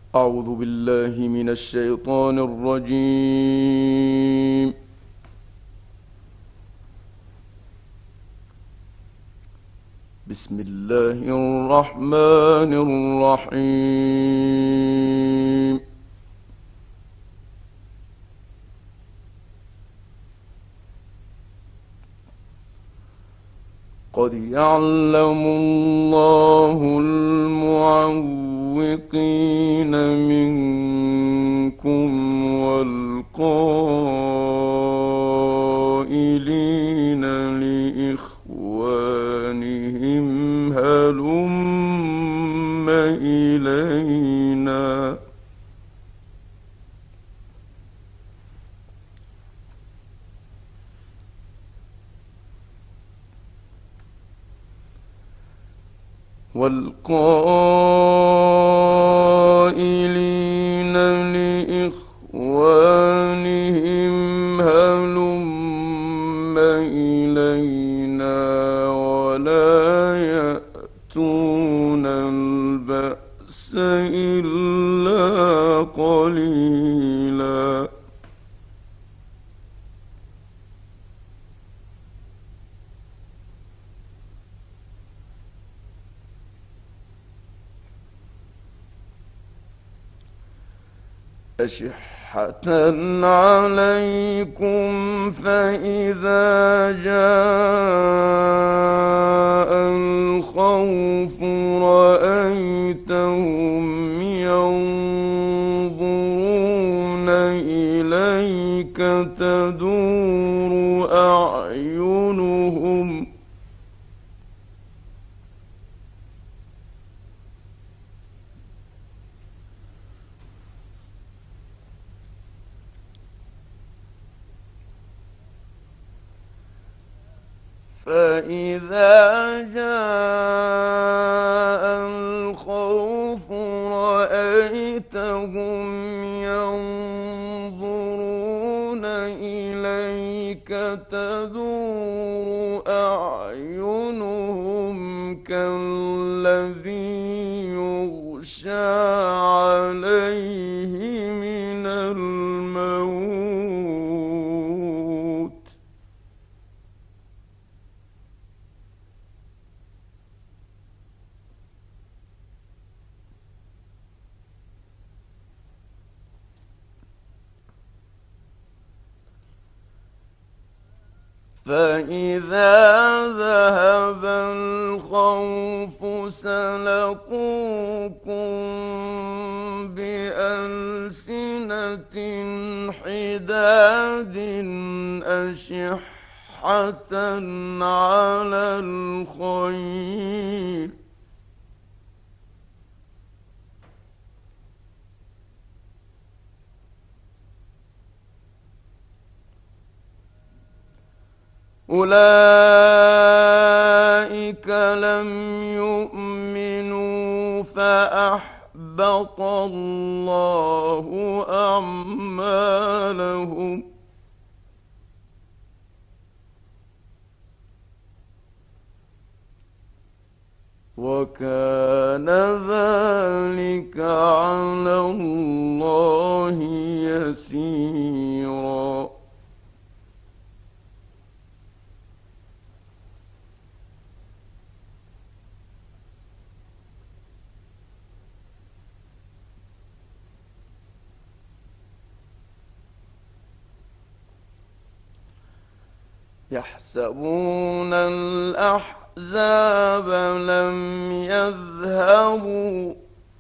أعوذ بالله من الشيطان الرجيم. بسم الله الرحمن الرحيم. قد يعلم الله المعوقين منكم والقائلين لإخوانهم هلم إلينا. والقائلين لإخوانهم هلم إلينا ولا يأتون البأس إلا قليلا. أشحة عليكم فإذا جاء الخوف رأيتهم ينظرون إليك تدور أعينهم فإذا جاء الخوف رأيتهم ينظرون إليك تدور أعينهم كالذي يغشى عليه من الموت. فإذا ذهب الخوف سلقوكم بألسنة حداد أشحة على الخير أولئك لم يؤمنوا فأحبط الله أعمالهم وكان ذلك على الله يسيرا. يحسبون الأحزاب لم يذهبوا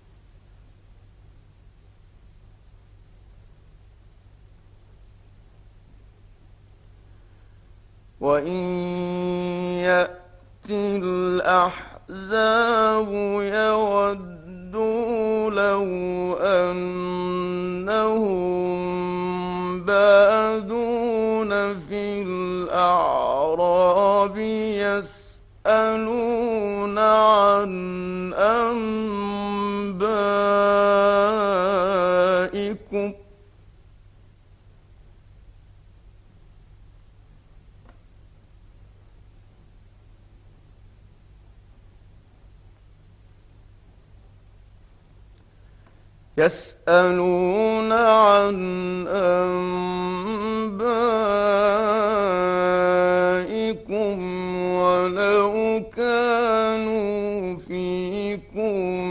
وإن يأتي الأحزاب يودوا لو أنهم بادون في الأعراب يسألون عن أنبائكم يسألون عن أنبائكم ولو كانوا فيكم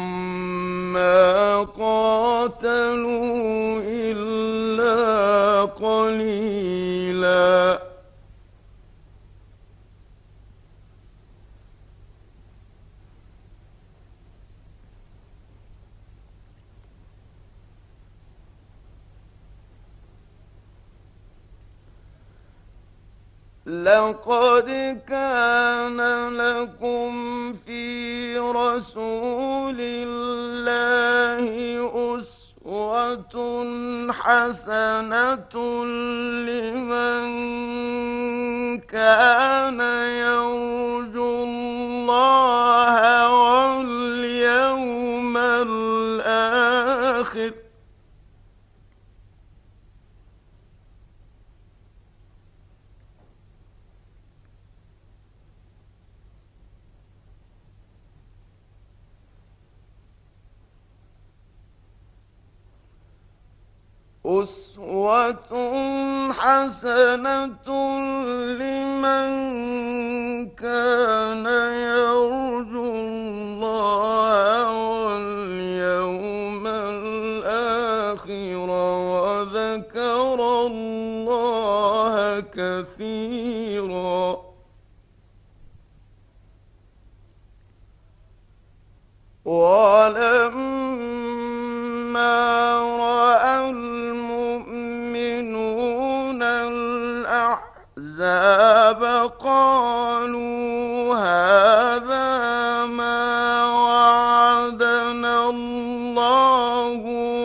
ما قاتلوا إلا قليلا. لقد كان لكم في رسول الله أسوة حسنة لمن كان يرجو الله واليوم الآخر أسوة حسنة لمن كان يرجو الله واليوم الآخر وذكر الله كثيرا. ولما رأى المؤمنون الأحزاب قالوا هذا ما وعدنا الله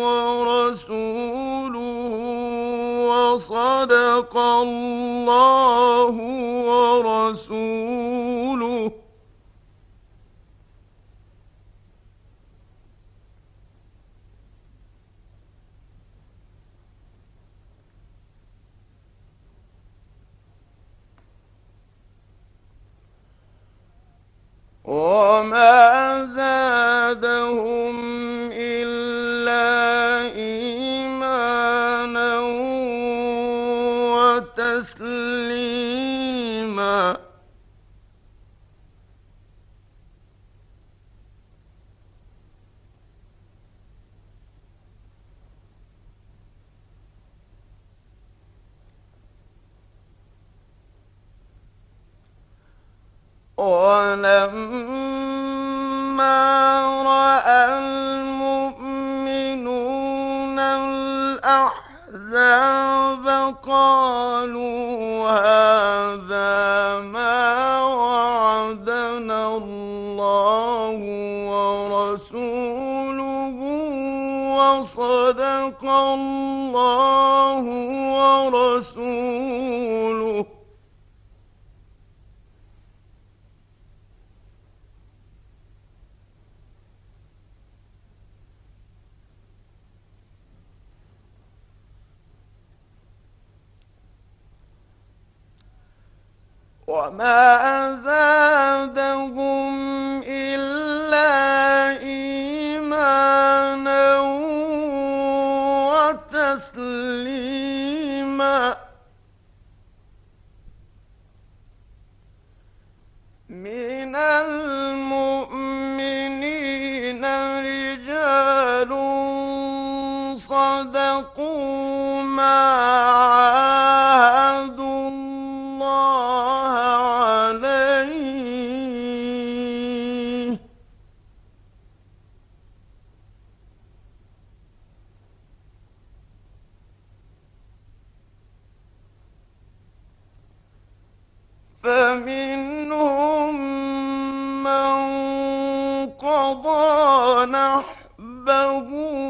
ورسوله وصدق الله ورسوله وما زادهم إلا إيمانا وتسليما. ولما رأى المؤمنون الأحزاب قالوا هذا ما وعدنا الله ورسوله وصدق الله ورسوله وما زادهم إلا إيمانا وتسليما. من المؤمنين رجال صدقوا ما عاهدوا الله عليه فمنهم من قضى نحبه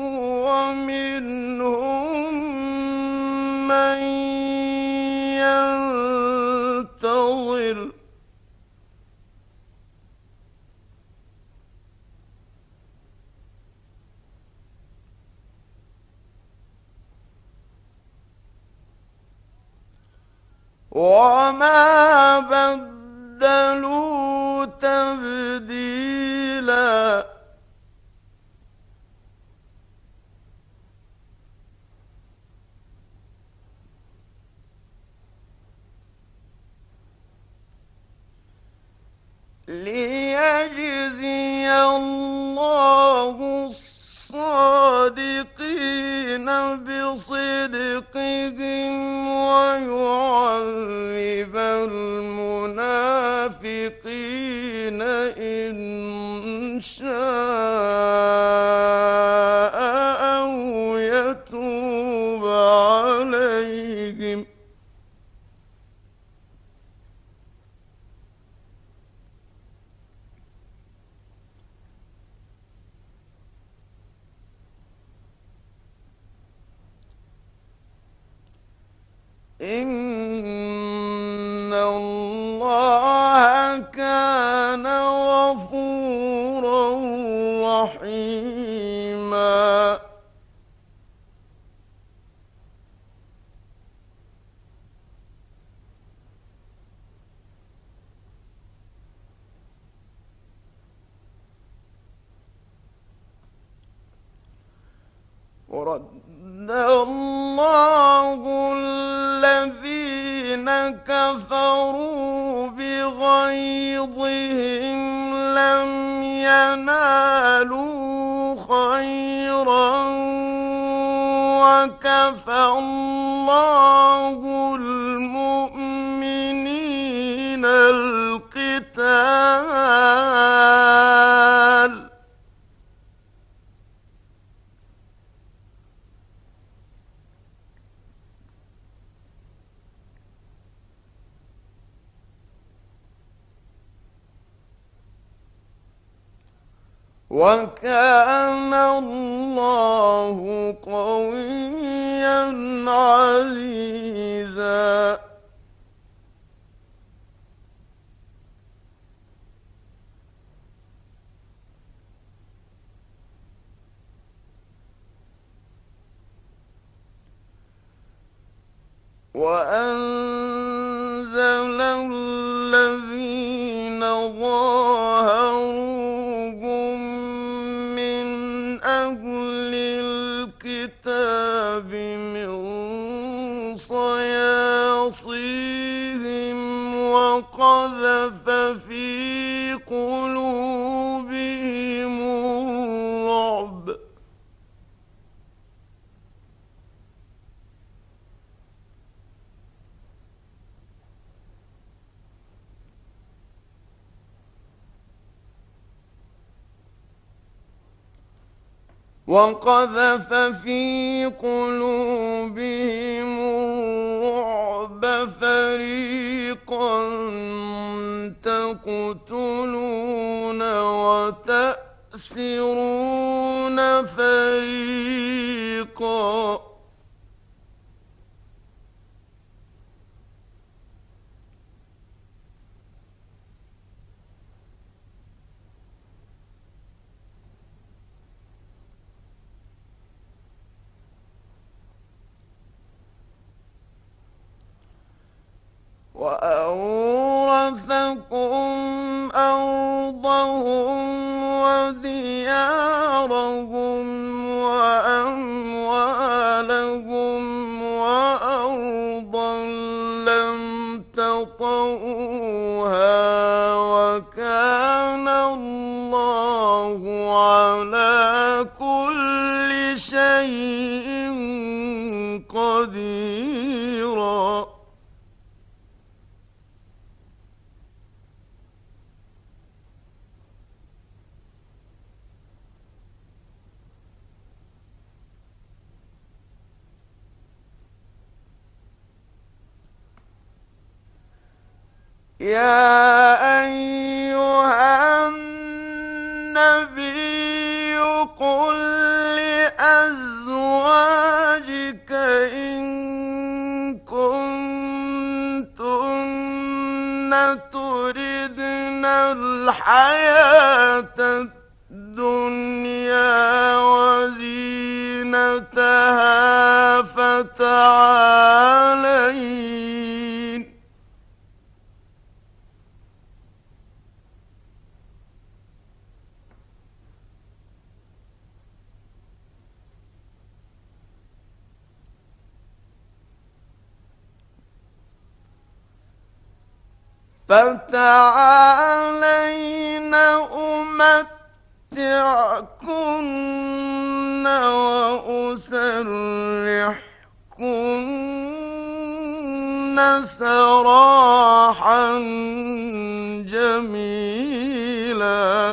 ومنهم من ينتظر وما بدلوا تبديلا. الله الصادقين بصدقهم ويعذب المنافقين إن شاء أو يتوب عليهم. إن الله كان غفورا رحيما. ورد الله الذين كفروا بغيظهم لم ينالوا خيرا وكفى الله المؤمنين القتال. وكان الله قويا عزيزا. وأنزل الذين ظاهروهم من أهل الكتاب من صياصيهم وقذف في قلوبهم الرعب. وقذف في قلوبهم الرعب فريقا تقتلون وتأسرون فريقا. وأورثكم أرضهم وديارهم وأموالهم وأرضا لم تطئوها وكان الله على كل شيء قديرا. يا أيها النبي قل لأزواجك إن كنتن تردن الحياة الدنيا وزينتها فتعالين فتعالين أمتعكن أمتعكن وأسرحكن سراحا جميلا.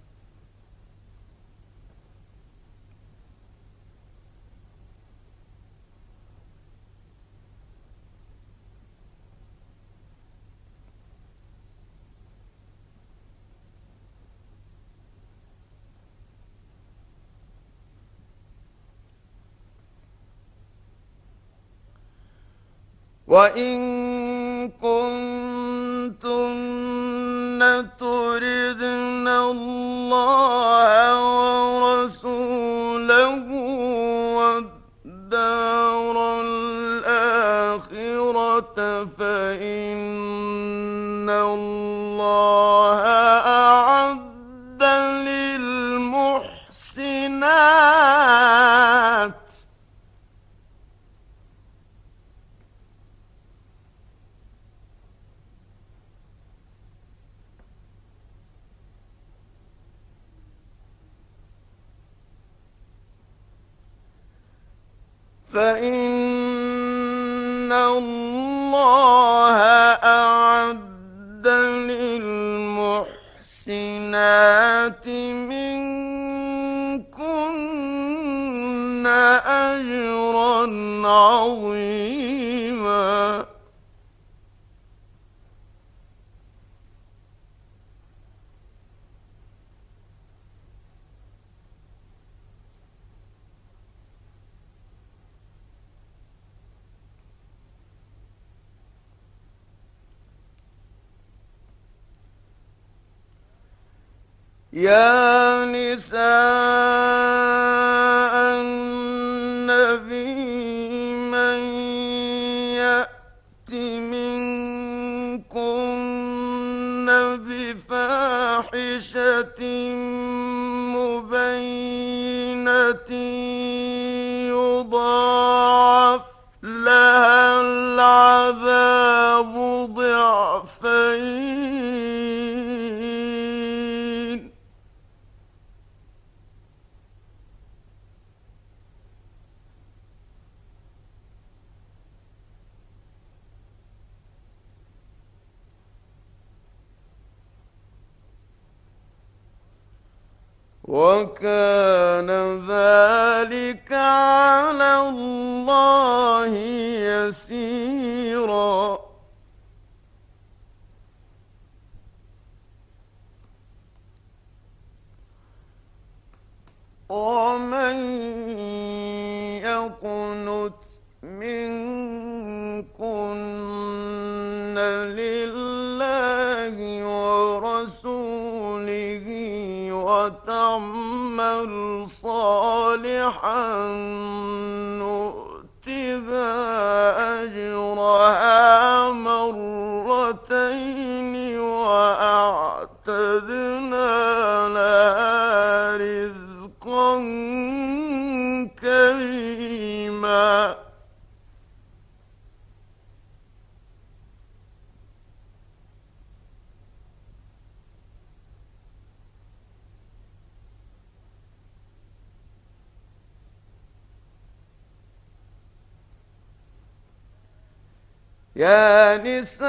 وإن كنتن تردن الله ورسوله والدار الآخرة فإن الله أعد للمحسنات فإن الله أعد للمحسنات منكن أجرا عظيما. يا نساء النبي من يأت منكن بفاحشة مبينة يضاعف لها العذاب ضعفين. وكان ذلك على الله يسيرا. ومن يقنت منكن لله ورسوله وتعمل صالحا نؤتها أجرها مرتين وأعتدنا لها رزقا كريما. يا نساء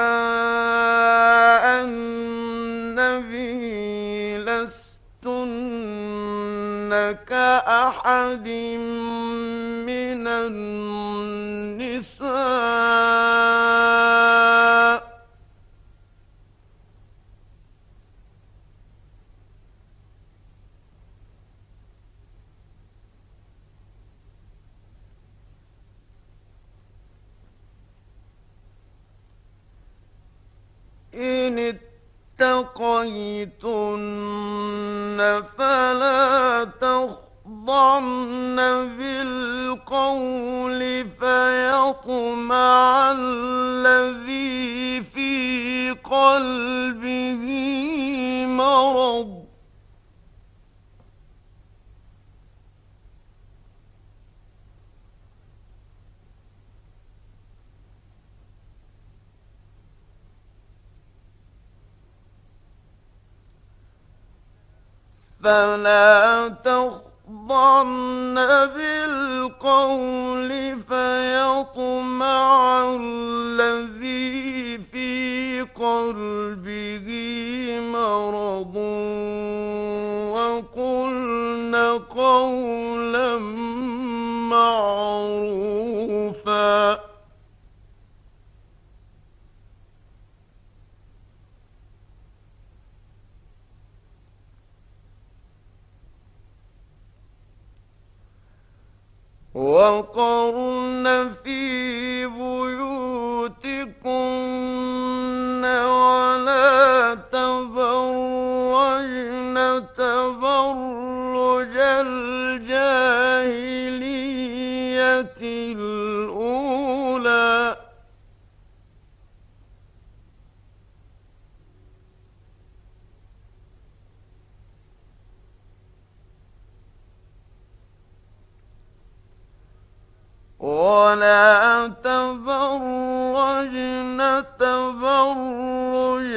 النبي لستن كأحد من النساء إن اتقيتن فلا تخضعن بالقول فيطمع الذي في قلبه مرض. فلا تخضعن بالقول فيطمع الذي في قلبه مرض وقلن قولا معروفا. وقرن في بيوتكن ولا تبرجن تبرج الجاهلية الأولى. ولا تبرجن تبرج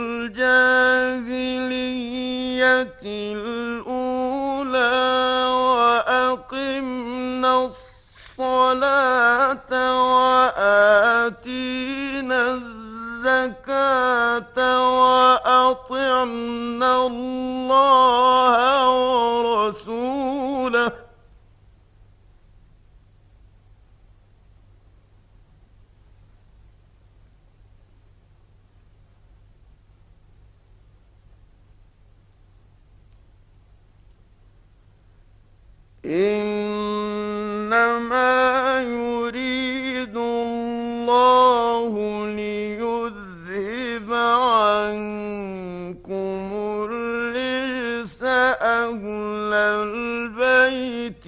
الجاهلية الأولى وأقمنا الصلاة وآتينا الزكاة وأطعنا الله ورسوله إنما يريد الله ليذهب عنكم الرجس أهل البيت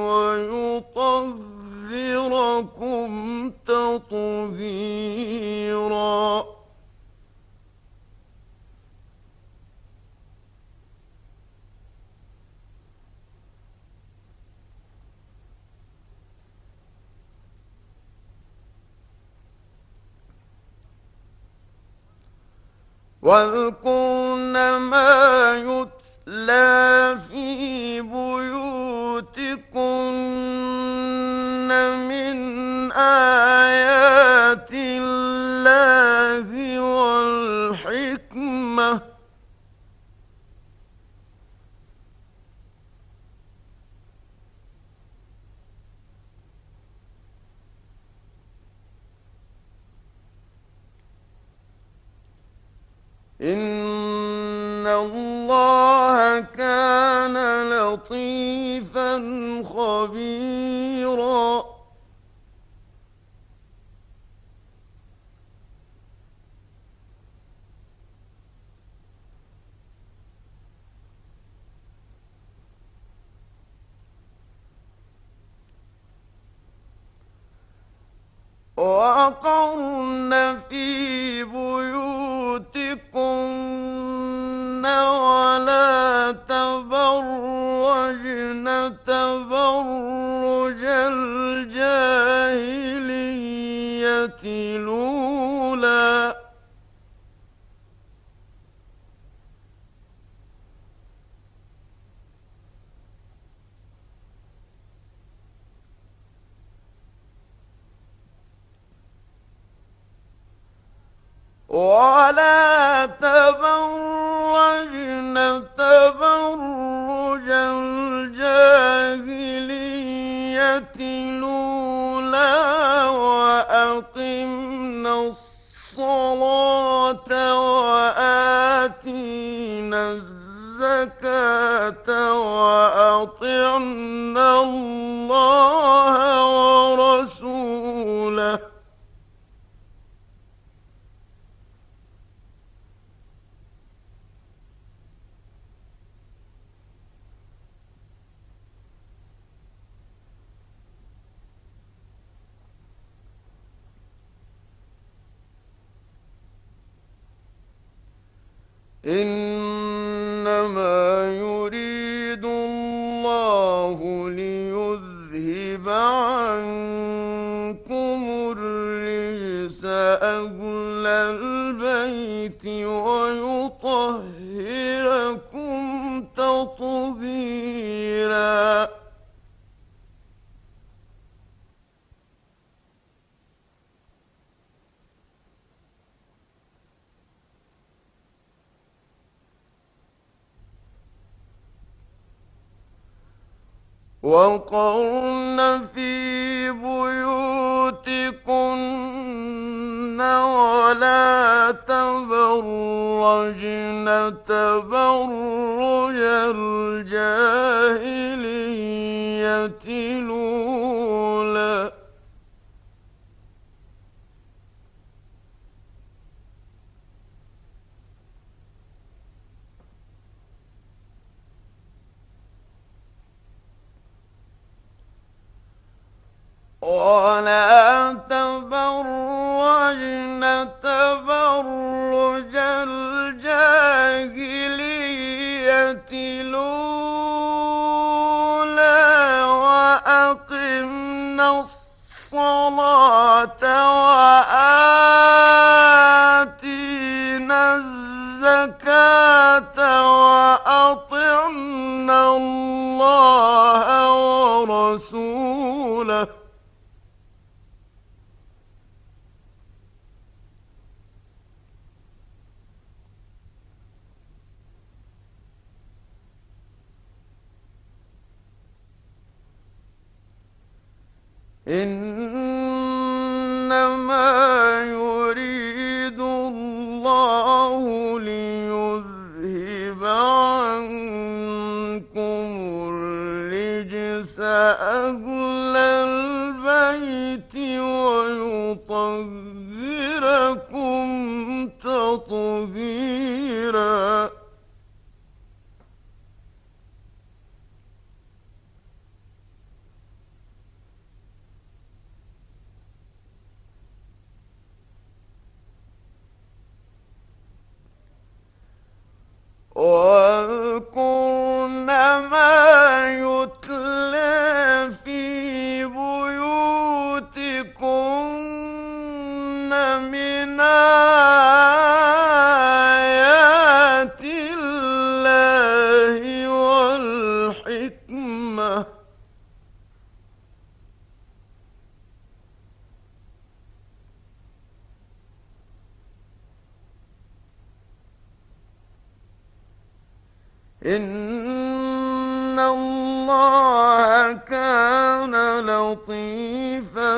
ويطهركم تطهيرا. واذكرن ما يتلى في بيوتكن من آيات الله والحكمة إن الله كان لطيفا خبيرا. وقرن في بيوتكن ولا تبرجن تبرج الجاهلية الأولى ولا تبرجن تبرج الجاهلية الأولى وأقمنا الصلاة وآتينا الزكاة وأطعنا الله ورسوله إنما يريد الله ليذهب عنكم الرجس أهل البيت ويطهركم تطهيرا. وقرن في بيوتكن ولا تبرجن تبرج الجاهلية الأولى ولا تبرجن تبرج الجاهلية الأولى وأقمنا الصلاة وآتينا الزكاة وأطعنا الله ورسوله إنما يريد الله ليذهب عنكم الرجس أهل البيت ويطهركم تطهيرا واذكرن ما يتلى في بيوتكن من آيات الله والحكمة إن الله كان لطيفا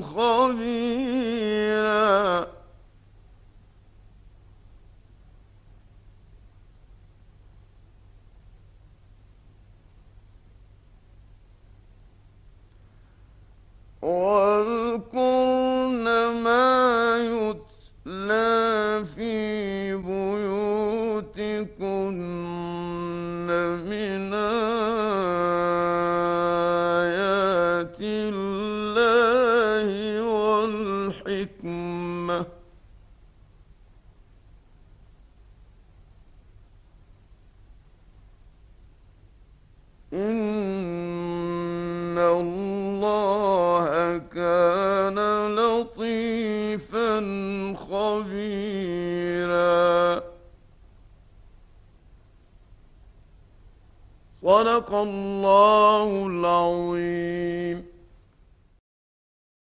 خبيرا واذكرن ما يتلى في بيوتكن من آيات الله والحكمة إن الله كان لطيفا خبيرا صدق الله العظيم.